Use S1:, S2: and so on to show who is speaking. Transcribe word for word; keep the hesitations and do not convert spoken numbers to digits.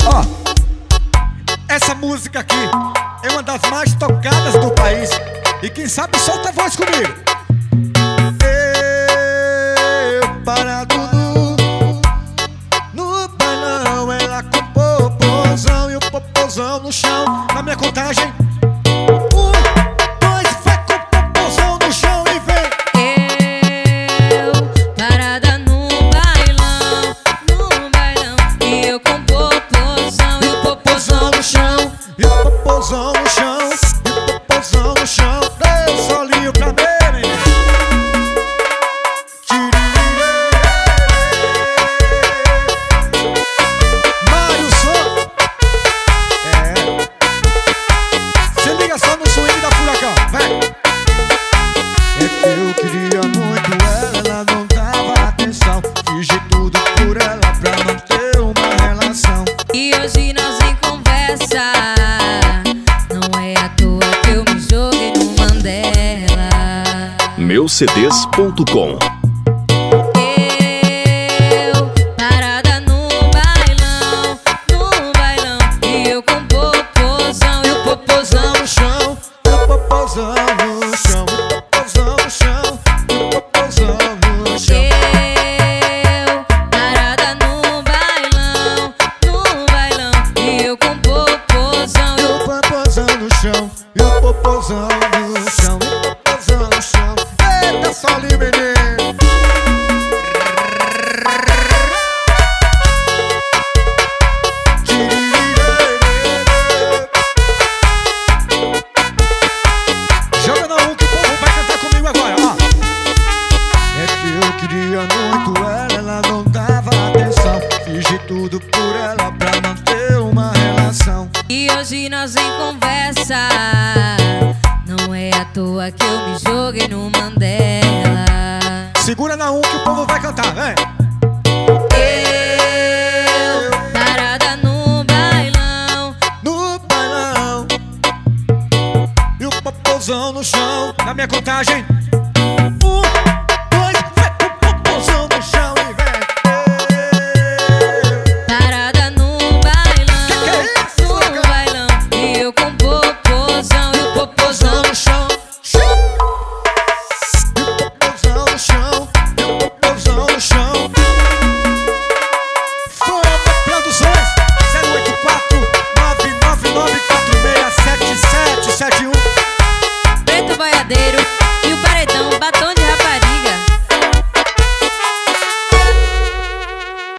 S1: Ó, essa música aqui é uma das mais tocadas do país. E quem sabe solta a voz comigo. Eu parado no, no bailão, ela com popozão e o popozão no chão. Na minha contagem, um, dois, vai com popozão no chão e vem.
S2: Eu parada no bailão, no bailão, e eu com popozão e o popozão no chão.
S1: E o popozão no chão, e o popozão no chão. Dê um solinho pra mim. Mário Som. É. Se liga só no swing da Furacão, vem. É que eu queria muito ela, ela não dava atenção. Fiz de tudo por ela pra não ter uma relação.
S2: E hoje nós em conversa, não é à toa que eu me joguei no Mandela.
S3: meu c d s ponto com.
S2: Eu parada no bailão, no bailão, e eu com popozão e o popozão
S1: No chão, e o popozão no chão, e o popozão no chão, e o popozão no chão.
S2: Eu parada no bailão, no bailão, e eu com popozão
S1: E o popozão no chão, e o popozão no chão, e o popozão no chão. Eita, solinho, menino. Joga na um que o povo vai cantar comigo agora, ó. É que eu queria muito ela, ela não dava atenção. Fiz de tudo por ela pra não ter uma relação.
S2: E hoje nós em conversa, não é à toa que eu me joguei no Mandela.
S1: Segura na um que o povo vai cantar, vem.
S2: Eu parada no bailão,
S1: No bailão, e o popozão no chão. Na minha contagem,